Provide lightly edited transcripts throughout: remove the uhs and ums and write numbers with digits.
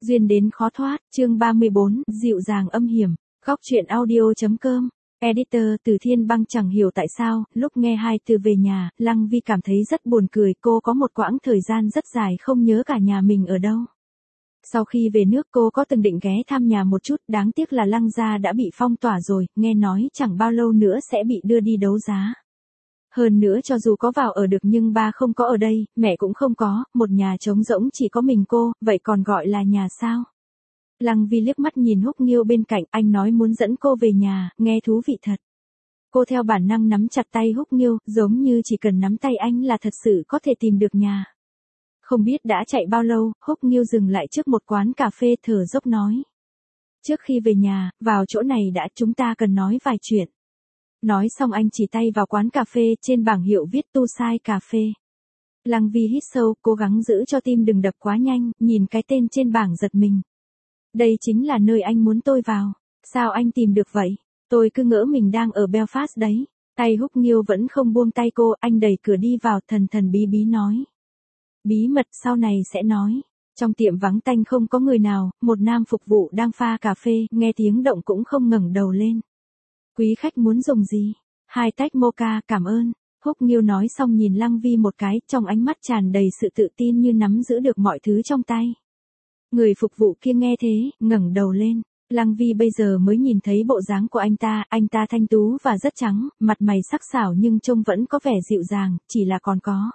Duyên đến khó thoát, chương 34, dịu dàng âm hiểm, góc truyện audio.com. Editor Từ Thiên Băng chẳng hiểu tại sao, lúc nghe hai từ về nhà, Lăng Vi cảm thấy rất buồn cười, cô có một quãng thời gian rất dài không nhớ cả nhà mình ở đâu. Sau khi về nước cô có từng định ghé thăm nhà một chút, đáng tiếc là Lăng gia đã bị phong tỏa rồi, nghe nói chẳng bao lâu nữa sẽ bị đưa đi đấu giá. Hơn nữa cho dù có vào ở được nhưng ba không có ở đây, mẹ cũng không có, một nhà trống rỗng chỉ có mình cô, vậy còn gọi là nhà sao? Lăng Vi liếc mắt nhìn Húc Nghiêu bên cạnh, anh nói muốn dẫn cô về nhà, nghe thú vị thật. Cô theo bản năng nắm chặt tay Húc Nghiêu, giống như chỉ cần nắm tay anh là thật sự có thể tìm được nhà. Không biết đã chạy bao lâu, Húc Nghiêu dừng lại trước một quán cà phê thở dốc nói. Trước khi về nhà, vào chỗ này đã, chúng ta cần nói vài chuyện. Nói xong anh chỉ tay vào quán cà phê, trên bảng hiệu viết Tu Sai Cà Phê. Lăng Vi hít sâu, cố gắng giữ cho tim đừng đập quá nhanh, nhìn cái tên trên bảng giật mình. Đây chính là nơi anh muốn tôi vào. Sao anh tìm được vậy? Tôi cứ ngỡ mình đang ở Belfast đấy. Tay Húc Nghiêu vẫn không buông tay cô, anh đẩy cửa đi vào, thần thần bí bí nói. Bí mật sau này sẽ nói. Trong tiệm vắng tanh không có người nào, một nam phục vụ đang pha cà phê, nghe tiếng động cũng không ngẩng đầu lên. Quý khách muốn dùng gì? 2 tách mocha, cảm ơn. Húc Nghiêu nói xong nhìn Lăng Vi một cái, trong ánh mắt tràn đầy sự tự tin như nắm giữ được mọi thứ trong tay. Người phục vụ kia nghe thế, ngẩng đầu lên. Lăng Vi bây giờ mới nhìn thấy bộ dáng của anh ta thanh tú và rất trắng, mặt mày sắc sảo nhưng trông vẫn có vẻ dịu dàng, chỉ là còn có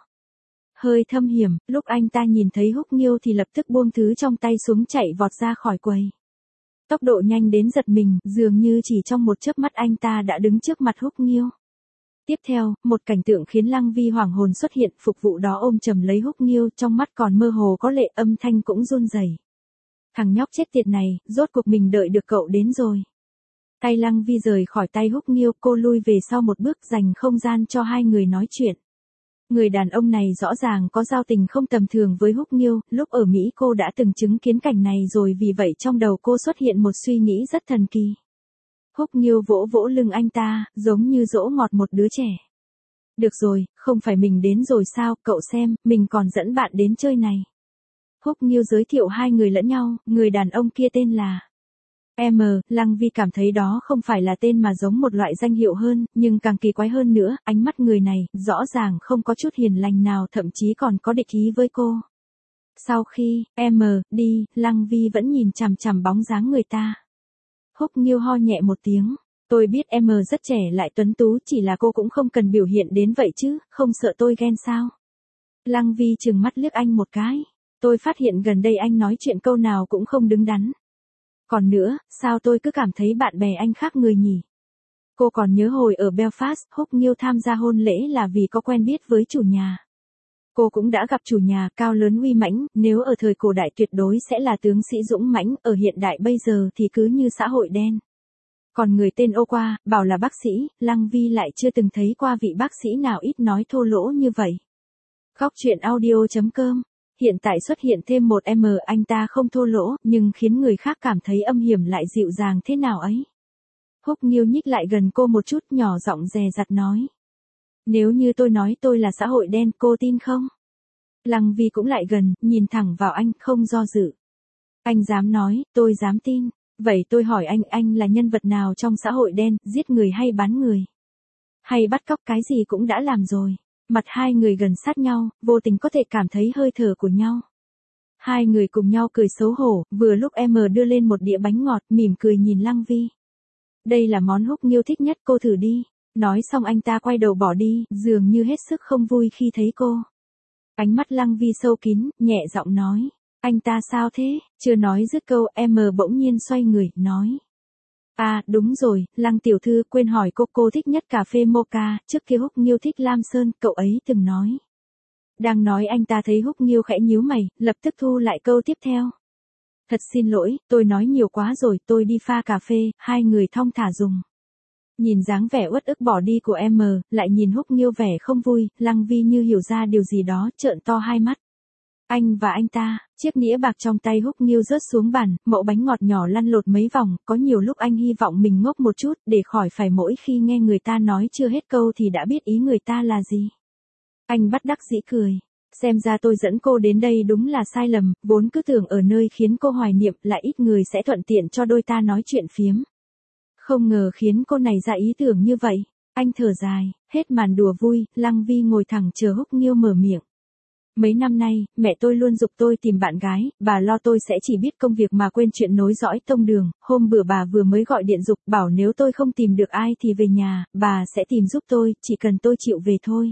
hơi thâm hiểm. Lúc anh ta nhìn thấy Húc Nghiêu thì lập tức buông thứ trong tay xuống chạy vọt ra khỏi quầy. Tốc độ nhanh đến giật mình, dường như chỉ trong một chớp mắt anh ta đã đứng trước mặt Húc Nghiêu. Tiếp theo, một cảnh tượng khiến Lăng Vi hoảng hồn xuất hiện, phục vụ đó ôm chầm lấy Húc Nghiêu, trong mắt còn mơ hồ có lệ, âm thanh cũng run rẩy. Thằng nhóc chết tiệt này, rốt cuộc mình đợi được cậu đến rồi. Tay Lăng Vi rời khỏi tay Húc Nghiêu, cô lui về sau một bước, dành không gian cho hai người nói chuyện. Người đàn ông này rõ ràng có giao tình không tầm thường với Húc Nghiêu, lúc ở Mỹ cô đã từng chứng kiến cảnh này rồi, vì vậy trong đầu cô xuất hiện một suy nghĩ rất thần kỳ. Húc Nghiêu vỗ vỗ lưng anh ta, giống như dỗ ngọt một đứa trẻ. Được rồi, không phải mình đến rồi sao, cậu xem, mình còn dẫn bạn đến chơi này. Húc Nghiêu giới thiệu hai người lẫn nhau, người đàn ông kia tên là M. Lăng Vi cảm thấy đó không phải là tên mà giống một loại danh hiệu hơn, nhưng càng kỳ quái hơn nữa, ánh mắt người này, rõ ràng không có chút hiền lành nào, thậm chí còn có địch ý với cô. Sau khi, M. đi, Lăng Vi vẫn nhìn chằm chằm bóng dáng người ta. Húc Nghiêu ho nhẹ một tiếng. Tôi biết M rất trẻ lại tuấn tú, chỉ là cô cũng không cần biểu hiện đến vậy chứ, không sợ tôi ghen sao? Lăng Vi trừng mắt liếc anh một cái. Tôi phát hiện gần đây anh nói chuyện câu nào cũng không đứng đắn. Còn nữa, sao tôi cứ cảm thấy bạn bè anh khác người nhỉ? Cô còn nhớ hồi ở Belfast, Húc Nghiêu tham gia hôn lễ là vì có quen biết với chủ nhà. Cô cũng đã gặp chủ nhà, cao lớn uy mãnh, nếu ở thời cổ đại tuyệt đối sẽ là tướng sĩ dũng mãnh, ở hiện đại bây giờ thì cứ như xã hội đen. Còn người tên Ô Qua, bảo là bác sĩ, Lăng Vi lại chưa từng thấy qua vị bác sĩ nào ít nói thô lỗ như vậy. Góc truyện audio.com. Hiện tại xuất hiện thêm một M, anh ta không thô lỗ, nhưng khiến người khác cảm thấy âm hiểm lại dịu dàng thế nào ấy. Húc Nghiêu nhích lại gần cô một chút, nhỏ giọng dè dặt nói. Nếu như tôi nói tôi là xã hội đen, cô tin không? Lăng Vi cũng lại gần, nhìn thẳng vào anh, không do dự. Anh dám nói, tôi dám tin. Vậy tôi hỏi anh là nhân vật nào trong xã hội đen, giết người hay bán người? Hay bắt cóc, cái gì cũng đã làm rồi. Mặt hai người gần sát nhau, vô tình có thể cảm thấy hơi thở của nhau. Hai người cùng nhau cười xấu hổ, vừa lúc M đưa lên một đĩa bánh ngọt, mỉm cười nhìn Lăng Vi. Đây là món Húc Nghiêu thích nhất, cô thử đi. Nói xong anh ta quay đầu bỏ đi, dường như hết sức không vui khi thấy cô. Ánh mắt Lăng Vi sâu kín, nhẹ giọng nói. Anh ta sao thế? Chưa nói dứt câu, M bỗng nhiên xoay người, nói. À, đúng rồi, Lăng tiểu thư, quên hỏi cô thích nhất cà phê mocha, trước kia Húc Nghiêu thích Lam Sơn, cậu ấy từng nói. Đang nói anh ta thấy Húc Nghiêu khẽ nhíu mày, lập tức thu lại câu tiếp theo. Thật xin lỗi, tôi nói nhiều quá rồi, tôi đi pha cà phê, hai người thong thả dùng. Nhìn dáng vẻ uất ức bỏ đi của M, lại nhìn Húc Nghiêu vẻ không vui, Lăng Vi như hiểu ra điều gì đó, trợn to hai mắt. Anh và anh ta, chiếc nĩa bạc trong tay Húc Nghiêu rớt xuống bàn, mẩu bánh ngọt nhỏ lăn lột mấy vòng, có nhiều lúc anh hy vọng mình ngốc một chút, để khỏi phải mỗi khi nghe người ta nói chưa hết câu thì đã biết ý người ta là gì. Anh bất đắc dĩ cười. Xem ra tôi dẫn cô đến đây đúng là sai lầm, vốn cứ tưởng ở nơi khiến cô hoài niệm lại ít người sẽ thuận tiện cho đôi ta nói chuyện phiếm. Không ngờ khiến cô này ra ý tưởng như vậy. Anh thở dài, hết màn đùa vui, Lăng Vi ngồi thẳng chờ Húc Nghiêu mở miệng. Mấy năm nay, mẹ tôi luôn giục tôi tìm bạn gái, bà lo tôi sẽ chỉ biết công việc mà quên chuyện nối dõi tông đường, hôm bữa bà vừa mới gọi điện giục bảo nếu tôi không tìm được ai thì về nhà, bà sẽ tìm giúp tôi, chỉ cần tôi chịu về thôi.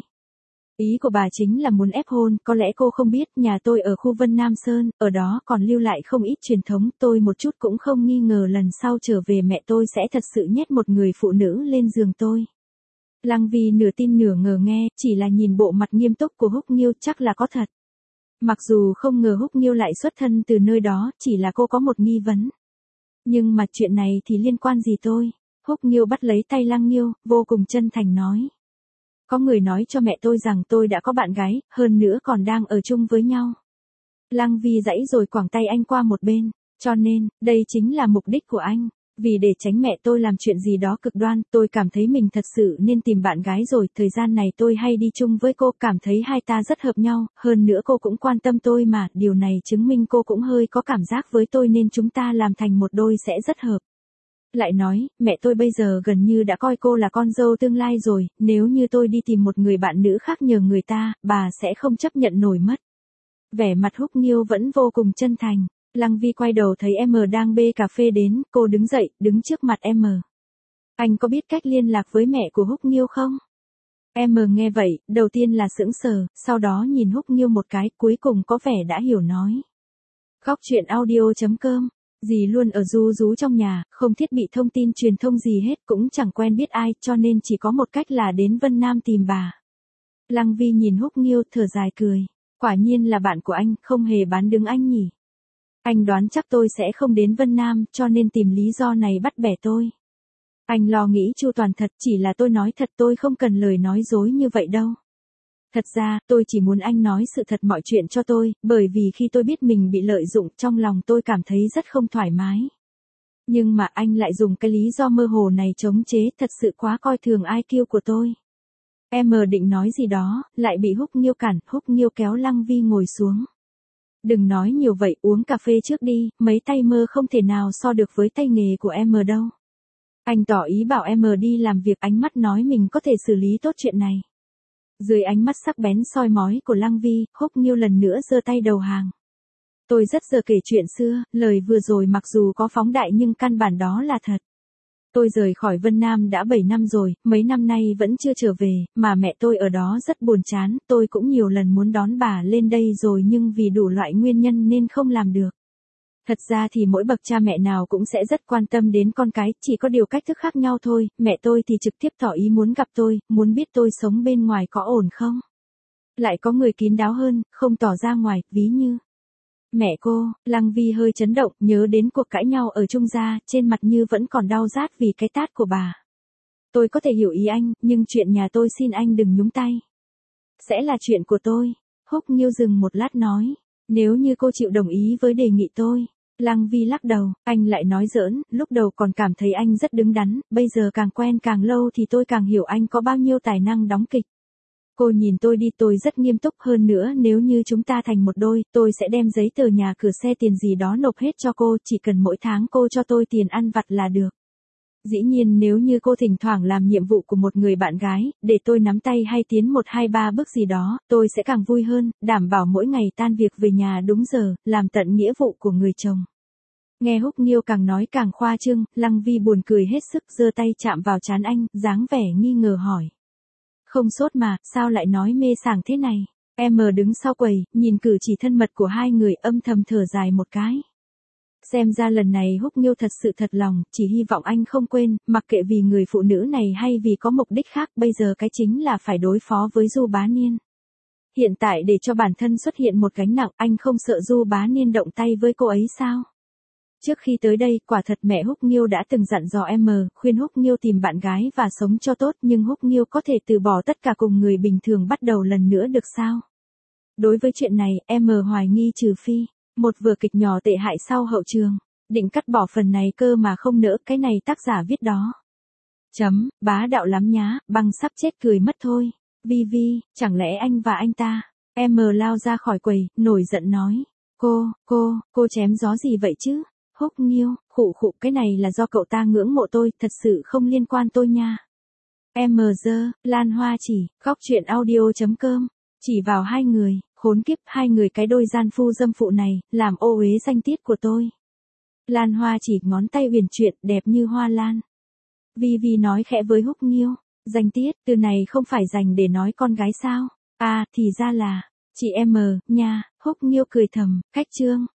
Ý của bà chính là muốn ép hôn, có lẽ cô không biết, nhà tôi ở khu Vân Nam Sơn, ở đó còn lưu lại không ít truyền thống, tôi một chút cũng không nghi ngờ lần sau trở về mẹ tôi sẽ thật sự nhét một người phụ nữ lên giường tôi. Lăng Vi nửa tin nửa ngờ nghe, chỉ là nhìn bộ mặt nghiêm túc của Húc Nghiêu chắc là có thật. Mặc dù không ngờ Húc Nghiêu lại xuất thân từ nơi đó, chỉ là cô có một nghi vấn. Nhưng mà chuyện này thì liên quan gì tôi? Húc Nghiêu bắt lấy tay Lăng Nghiêu, vô cùng chân thành nói. Có người nói cho mẹ tôi rằng tôi đã có bạn gái, hơn nữa còn đang ở chung với nhau. Lăng Vi giãy rồi quẳng tay anh qua một bên, cho nên, đây chính là mục đích của anh. Vì để tránh mẹ tôi làm chuyện gì đó cực đoan, tôi cảm thấy mình thật sự nên tìm bạn gái rồi, thời gian này tôi hay đi chung với cô, cảm thấy hai ta rất hợp nhau, hơn nữa cô cũng quan tâm tôi mà, điều này chứng minh cô cũng hơi có cảm giác với tôi nên chúng ta làm thành một đôi sẽ rất hợp. Lại nói, mẹ tôi bây giờ gần như đã coi cô là con dâu tương lai rồi, nếu như tôi đi tìm một người bạn nữ khác nhờ người ta, bà sẽ không chấp nhận nổi mất. Vẻ mặt Húc Nghiêu vẫn vô cùng chân thành. Lăng Vi quay đầu thấy M đang bê cà phê đến, cô đứng dậy, đứng trước mặt M. Anh có biết cách liên lạc với mẹ của Húc Nghiêu không? M nghe vậy, đầu tiên là sững sờ, sau đó nhìn Húc Nghiêu một cái, cuối cùng có vẻ đã hiểu nói. Góc truyện audio.com, dì luôn ở ru rú trong nhà, không thiết bị thông tin truyền thông gì hết, cũng chẳng quen biết ai, cho nên chỉ có một cách là đến Vân Nam tìm bà. Lăng Vi nhìn Húc Nghiêu, thở dài cười. Quả nhiên là bạn của anh, không hề bán đứng anh nhỉ. Anh đoán chắc tôi sẽ không đến Vân Nam, cho nên tìm lý do này bắt bẻ tôi. Anh lo nghĩ chu toàn thật, chỉ là tôi nói thật, tôi không cần lời nói dối như vậy đâu. Thật ra, tôi chỉ muốn anh nói sự thật mọi chuyện cho tôi, bởi vì khi tôi biết mình bị lợi dụng, trong lòng tôi cảm thấy rất không thoải mái. Nhưng mà anh lại dùng cái lý do mơ hồ này chống chế, thật sự quá coi thường IQ của tôi. M định nói gì đó, lại bị Húc Nghiêu cản, Húc Nghiêu kéo Lăng Vi ngồi xuống. Đừng nói nhiều vậy, uống cà phê trước đi, mấy tay mơ không thể nào so được với tay nghề của M đâu. Anh tỏ ý bảo M đi làm việc, ánh mắt nói mình có thể xử lý tốt chuyện này. Dưới ánh mắt sắc bén soi mói của Lăng Vi, Húc Nghiêu lần nữa giơ tay đầu hàng. Tôi rất giờ kể chuyện xưa, lời vừa rồi mặc dù có phóng đại nhưng căn bản đó là thật. Tôi rời khỏi Vân Nam đã 7 năm rồi, mấy năm nay vẫn chưa trở về, mà mẹ tôi ở đó rất buồn chán, tôi cũng nhiều lần muốn đón bà lên đây rồi nhưng vì đủ loại nguyên nhân nên không làm được. Thật ra thì mỗi bậc cha mẹ nào cũng sẽ rất quan tâm đến con cái, chỉ có điều cách thức khác nhau thôi, mẹ tôi thì trực tiếp tỏ ý muốn gặp tôi, muốn biết tôi sống bên ngoài có ổn không. Lại có người kín đáo hơn, không tỏ ra ngoài, ví như mẹ cô. Lăng Vi hơi chấn động, nhớ đến cuộc cãi nhau ở Trung Gia, trên mặt như vẫn còn đau rát vì cái tát của bà. Tôi có thể hiểu ý anh, nhưng chuyện nhà tôi xin anh đừng nhúng tay. Sẽ là chuyện của tôi. Húc Nghiêu dừng một lát nói, nếu như cô chịu đồng ý với đề nghị tôi. Lăng Vi lắc đầu, anh lại nói giỡn, lúc đầu còn cảm thấy anh rất đứng đắn, bây giờ càng quen càng lâu thì tôi càng hiểu anh có bao nhiêu tài năng đóng kịch. Cô nhìn tôi đi, tôi rất nghiêm túc, hơn nữa nếu như chúng ta thành một đôi, tôi sẽ đem giấy tờ nhà cửa xe tiền gì đó nộp hết cho cô, chỉ cần mỗi tháng cô cho tôi tiền ăn vặt là được. Dĩ nhiên nếu như cô thỉnh thoảng làm nhiệm vụ của một người bạn gái, để tôi nắm tay hay tiến 1 2 3 bước gì đó, tôi sẽ càng vui hơn, đảm bảo mỗi ngày tan việc về nhà đúng giờ, làm tận nghĩa vụ của người chồng. Nghe Húc Nghiêu càng nói càng khoa trương, Lăng Vi buồn cười hết sức, giơ tay chạm vào trán anh, dáng vẻ nghi ngờ hỏi. Không sốt mà, sao lại nói mê sảng thế này? M đứng sau quầy, nhìn cử chỉ thân mật của hai người, âm thầm thở dài một cái. Xem ra lần này Húc Nghiêu thật sự thật lòng, chỉ hy vọng anh không quên, mặc kệ vì người phụ nữ này hay vì có mục đích khác, bây giờ cái chính là phải đối phó với Du Bá Niên. Hiện tại để cho bản thân xuất hiện một gánh nặng, anh không sợ Du Bá Niên động tay với cô ấy sao? Trước khi tới đây, quả thật mẹ Húc Nghiêu đã từng dặn dò M, khuyên Húc Nghiêu tìm bạn gái và sống cho tốt, nhưng Húc Nghiêu có thể từ bỏ tất cả cùng người bình thường bắt đầu lần nữa được sao? Đối với chuyện này, M hoài nghi trừ phi một vở kịch nhỏ tệ hại sau hậu trường, định cắt bỏ phần này cơ mà không nỡ, cái này tác giả viết đó. Bá đạo lắm nhá, băng sắp chết cười mất thôi. Vi, chẳng lẽ anh và anh ta M lao ra khỏi quầy, nổi giận nói. Cô chém gió gì vậy chứ? Húc Nghiêu, khụ khụ, cái này là do cậu ta ngưỡng mộ tôi, thật sự không liên quan tôi nha. M dơ, Lan Hoa chỉ, khóc chuyện audio.com, chỉ vào hai người, khốn kiếp, hai người cái đôi gian phu dâm phụ này, làm ô uế danh tiết của tôi. Lan Hoa chỉ ngón tay huyền chuyển, đẹp như hoa lan. Vi Vi nói khẽ với Húc Nghiêu, danh tiết, từ này không phải dành để nói con gái sao? À, thì ra là, chị M, nha, Húc Nghiêu cười thầm, khách trương.